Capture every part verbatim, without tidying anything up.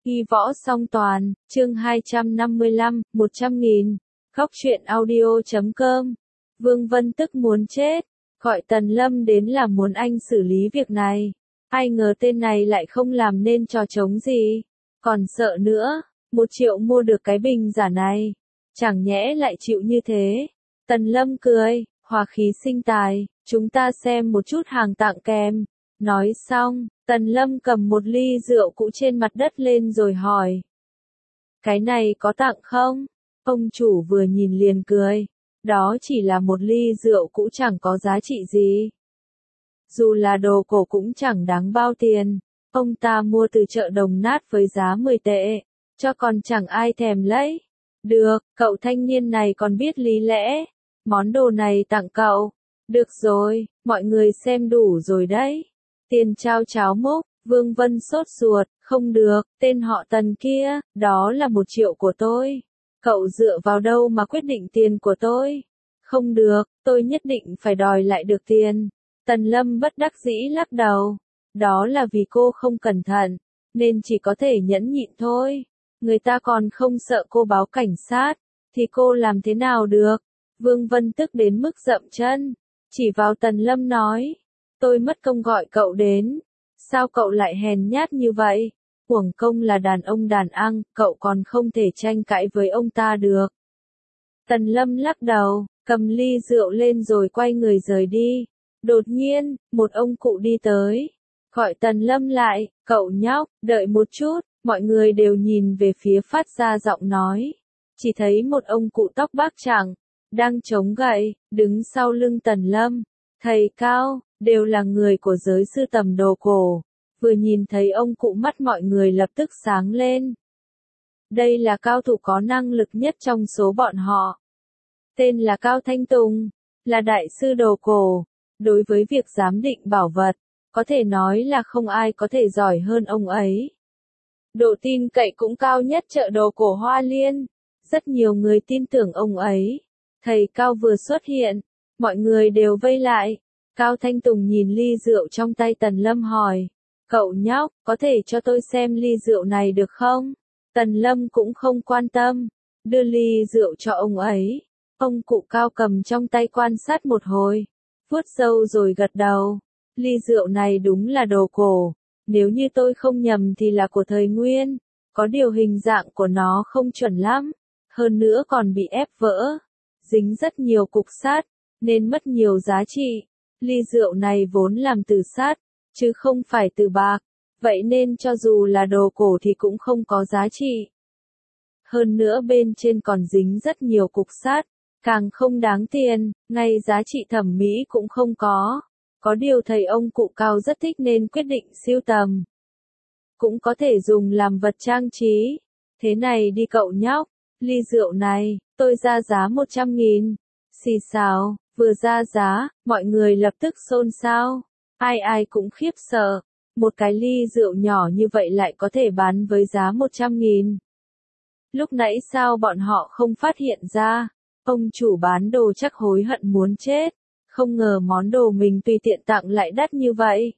Ghi võ song toàn, chương hai trăm năm mươi lăm, một trăm nghìn. Góc truyện audio chấm com. Vương Vân tức muốn chết, gọi Tần Lâm đến là muốn anh xử lý việc này. Ai ngờ tên này lại không làm nên trò trống gì, còn sợ nữa, một triệu mua được cái bình giả này, chẳng nhẽ lại chịu như thế. Tần Lâm cười, hòa khí sinh tài, chúng ta xem một chút hàng tặng kèm. Nói xong, Tần Lâm cầm một ly rượu cũ trên mặt đất lên rồi hỏi. Cái này có tặng không? Ông chủ vừa nhìn liền cười. Đó chỉ là một ly rượu cũ chẳng có giá trị gì. Dù là đồ cổ cũng chẳng đáng bao tiền. Ông ta mua từ chợ đồng nát với giá mười tệ. Cho còn chẳng ai thèm lấy. Được, cậu thanh niên này còn biết lý lẽ. Món đồ này tặng cậu. Được rồi, mọi người xem đủ rồi đấy. Tiền trao cháo múc, Vương Vân sốt ruột, không được, tên họ Tần kia, đó là một triệu của tôi. Cậu dựa vào đâu mà quyết định tiền của tôi? Không được, tôi nhất định phải đòi lại được tiền. Tần Lâm bất đắc dĩ lắc đầu. Đó là vì cô không cẩn thận, nên chỉ có thể nhẫn nhịn thôi. Người ta còn không sợ cô báo cảnh sát, thì cô làm thế nào được? Vương Vân tức đến mức dậm chân, chỉ vào Tần Lâm nói. Tôi mất công gọi cậu đến. Sao cậu lại hèn nhát như vậy? Uổng công là đàn ông đàn ăn, cậu còn không thể tranh cãi với ông ta được. Tần Lâm lắc đầu, cầm ly rượu lên rồi quay người rời đi. Đột nhiên, một ông cụ đi tới. Gọi Tần Lâm lại, cậu nhóc, đợi một chút, mọi người đều nhìn về phía phát ra giọng nói. Chỉ thấy một ông cụ tóc bạc trắng, đang chống gậy, đứng sau lưng Tần Lâm. Thầy Cao, đều là người của giới sưu tầm đồ cổ. Vừa nhìn thấy ông cụ mắt mọi người lập tức sáng lên. Đây là cao thủ có năng lực nhất trong số bọn họ. Tên là Cao Thanh Tùng, là đại sư đồ cổ. Đối với việc giám định bảo vật, có thể nói là không ai có thể giỏi hơn ông ấy. Độ tin cậy cũng cao nhất chợ đồ cổ Hoa Liên. Rất nhiều người tin tưởng ông ấy. Thầy Cao vừa xuất hiện, mọi người đều vây lại. Cao Thanh Tùng nhìn ly rượu trong tay Tần Lâm hỏi. Cậu nhóc, có thể cho tôi xem ly rượu này được không? Tần Lâm cũng không quan tâm. Đưa ly rượu cho ông ấy. Ông cụ Cao cầm trong tay quan sát một hồi. Vuốt râu rồi gật đầu. Ly rượu này đúng là đồ cổ. Nếu như tôi không nhầm thì là của thời Nguyên. Có điều hình dạng của nó không chuẩn lắm. Hơn nữa còn bị ép vỡ. Dính rất nhiều cục sắt, nên mất nhiều giá trị. Ly rượu này vốn làm từ sắt, chứ không phải từ bạc. Vậy nên cho dù là đồ cổ thì cũng không có giá trị. Hơn nữa bên trên còn dính rất nhiều cục sắt, càng không đáng tiền, ngay giá trị thẩm mỹ cũng không có. Có điều thầy ông cụ Cao rất thích nên quyết định sưu tầm. Cũng có thể dùng làm vật trang trí. Thế này đi cậu nhóc, ly rượu này, tôi ra giá một trăm nghìn. Xì xào, vừa ra giá, mọi người lập tức xôn xao. Ai ai cũng khiếp sợ. Một cái ly rượu nhỏ như vậy lại có thể bán với giá một trăm nghìn. Lúc nãy sao bọn họ không phát hiện ra? Ông chủ bán đồ chắc hối hận muốn chết. Không ngờ món đồ mình tùy tiện tặng lại đắt như vậy.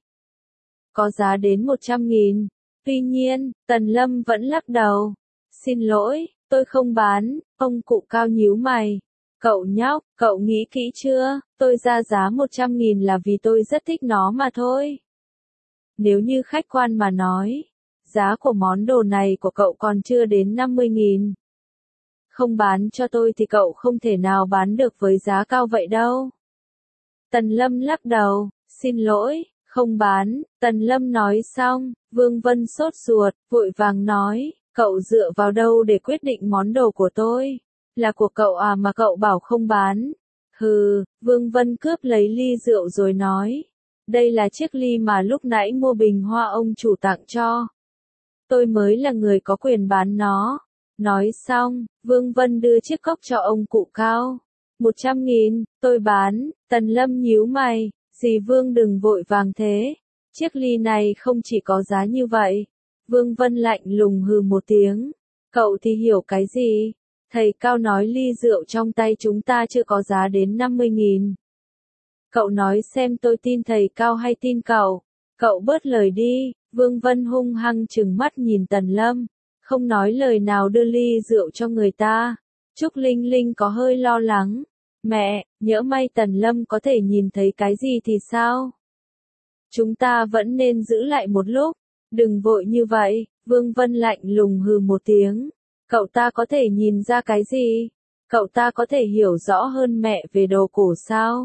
Có giá đến một trăm nghìn. Tuy nhiên, Tần Lâm vẫn lắc đầu. Xin lỗi, tôi không bán. Ông cụ Cao nhíu mày. Cậu nhóc, cậu nghĩ kỹ chưa? Tôi ra giá một trăm nghìn là vì tôi rất thích nó mà thôi. Nếu như khách quan mà nói, giá của món đồ này của cậu còn chưa đến năm mươi nghìn. Không bán cho tôi thì cậu không thể nào bán được với giá cao vậy đâu. Tần Lâm lắc đầu, xin lỗi, không bán. Tần Lâm nói xong, Vương Vân sốt ruột, vội vàng nói, cậu dựa vào đâu để quyết định món đồ của tôi? Là của cậu à mà cậu bảo không bán? Hừ, Vương Vân cướp lấy ly rượu rồi nói. Đây là chiếc ly mà lúc nãy mua bình hoa ông chủ tặng cho. Tôi mới là người có quyền bán nó. Nói xong, Vương Vân đưa chiếc cốc cho ông cụ Cao. Một trăm nghìn, tôi bán. Tần Lâm nhíu mày. Dì Vương đừng vội vàng thế. Chiếc ly này không chỉ có giá như vậy. Vương Vân lạnh lùng hừ một tiếng. Cậu thì hiểu cái gì? Thầy Cao nói ly rượu trong tay chúng ta chưa có giá đến năm mươi nghìn. Cậu nói xem tôi tin thầy Cao hay tin cậu? Cậu bớt lời đi. Vương Vân hung hăng trừng mắt nhìn Tần Lâm. không nói lời nào đưa ly rượu cho người ta. Trúc Linh Linh có hơi lo lắng. Mẹ, nhỡ may Tần Lâm có thể nhìn thấy cái gì thì sao? Chúng ta vẫn nên giữ lại một lúc. Đừng vội như vậy, Vương Vân lạnh lùng hừ một tiếng. Cậu ta có thể nhìn ra cái gì? Cậu ta có thể hiểu rõ hơn mẹ về đồ cổ sao?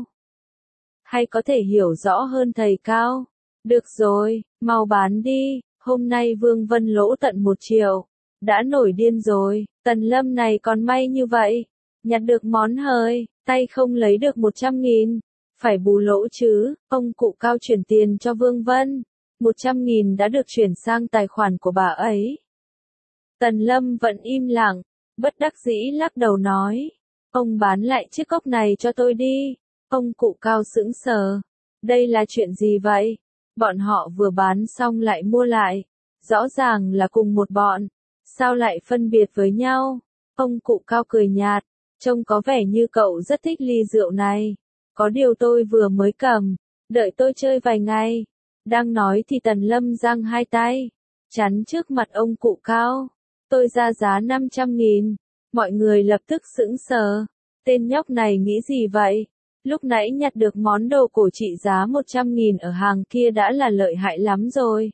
Hay có thể hiểu rõ hơn thầy Cao? Được rồi, mau bán đi, hôm nay Vương Vân lỗ tận một triệu. Đã nổi điên rồi, Tần Lâm này còn may như vậy. Nhặt được món hời, tay không lấy được một trăm nghìn. Phải bù lỗ chứ, ông cụ Cao chuyển tiền cho Vương Vân. Một trăm nghìn đã được chuyển sang tài khoản của bà ấy. Tần Lâm vẫn im lặng, bất đắc dĩ lắc đầu nói. Ông bán lại chiếc cốc này cho tôi đi. Ông cụ Cao sững sờ. Đây là chuyện gì vậy? Bọn họ vừa bán xong lại mua lại. Rõ ràng là cùng một bọn. Sao lại phân biệt với nhau? Ông cụ Cao cười nhạt. Trông có vẻ như cậu rất thích ly rượu này. Có điều tôi vừa mới cầm. Đợi tôi chơi vài ngày. Đang nói thì Tần Lâm giang hai tay. Chắn trước mặt ông cụ Cao. Tôi ra giá năm trăm nghìn. Mọi người lập tức sững sờ. Tên nhóc này nghĩ gì vậy? Lúc nãy nhặt được món đồ cổ trị giá một trăm nghìn ở hàng kia đã là lợi hại lắm rồi.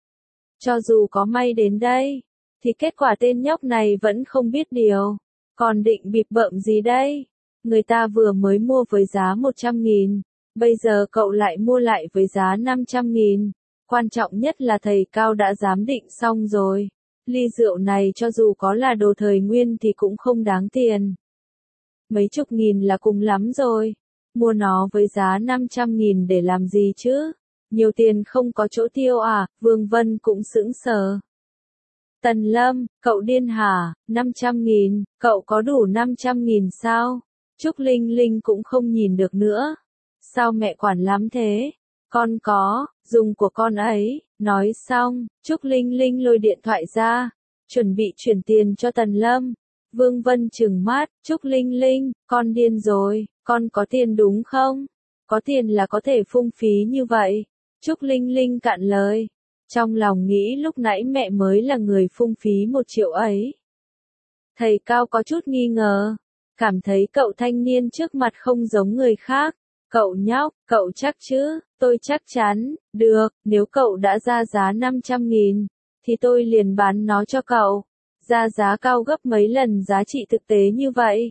Cho dù có may đến đây, thì kết quả tên nhóc này vẫn không biết điều. Còn định bịp bợm gì đây? Người ta vừa mới mua với giá một trăm nghìn. Bây giờ cậu lại mua lại với giá năm trăm nghìn. Quan trọng nhất là thầy Cao đã giám định xong rồi. Ly rượu này cho dù có là đồ thời nguyên thì cũng không đáng tiền. Mấy chục nghìn là cùng lắm rồi. Mua nó với giá năm trăm nghìn để làm gì chứ? Nhiều tiền không có chỗ tiêu à? Vương Vân cũng sững sờ. Tần Lâm, cậu điên hả? năm trăm nghìn, cậu có đủ năm trăm nghìn sao? Trúc Linh Linh cũng không nhìn được nữa. Sao mẹ quản lắm thế? Con có, dùng của con ấy. Nói xong, Trúc Linh Linh lôi điện thoại ra, chuẩn bị chuyển tiền cho Tần Lâm. Vương Vân trừng mắt, Trúc Linh Linh, con điên rồi, con có tiền đúng không? Có tiền là có thể phung phí như vậy. Trúc Linh Linh cạn lời. Trong lòng nghĩ lúc nãy mẹ mới là người phung phí một triệu ấy. Thầy Cao có chút nghi ngờ. Cảm thấy cậu thanh niên trước mặt không giống người khác. Cậu nhóc, cậu chắc chứ? Tôi chắc chắn. Được, nếu cậu đã ra giá năm trăm nghìn, thì tôi liền bán nó cho cậu. Ra giá cao gấp mấy lần giá trị thực tế như vậy.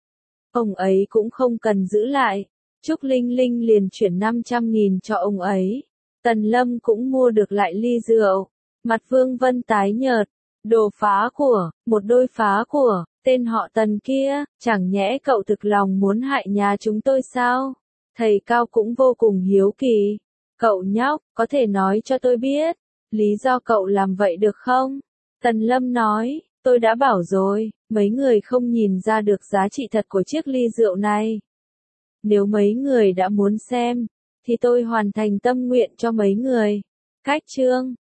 Ông ấy cũng không cần giữ lại. Trúc Linh Linh liền chuyển năm trăm nghìn cho ông ấy. Tần Lâm cũng mua được lại ly rượu. Mặt Vương Vân tái nhợt. Đồ phá của, một đôi phá của, tên họ Tần kia, chẳng nhẽ cậu thực lòng muốn hại nhà chúng tôi sao? Thầy Cao cũng vô cùng hiếu kỳ. Cậu nhóc, có thể nói cho tôi biết, lý do cậu làm vậy được không? Tần Lâm nói, tôi đã bảo rồi, mấy người không nhìn ra được giá trị thật của chiếc ly rượu này. Nếu mấy người đã muốn xem, thì tôi hoàn thành tâm nguyện cho mấy người. Cách chương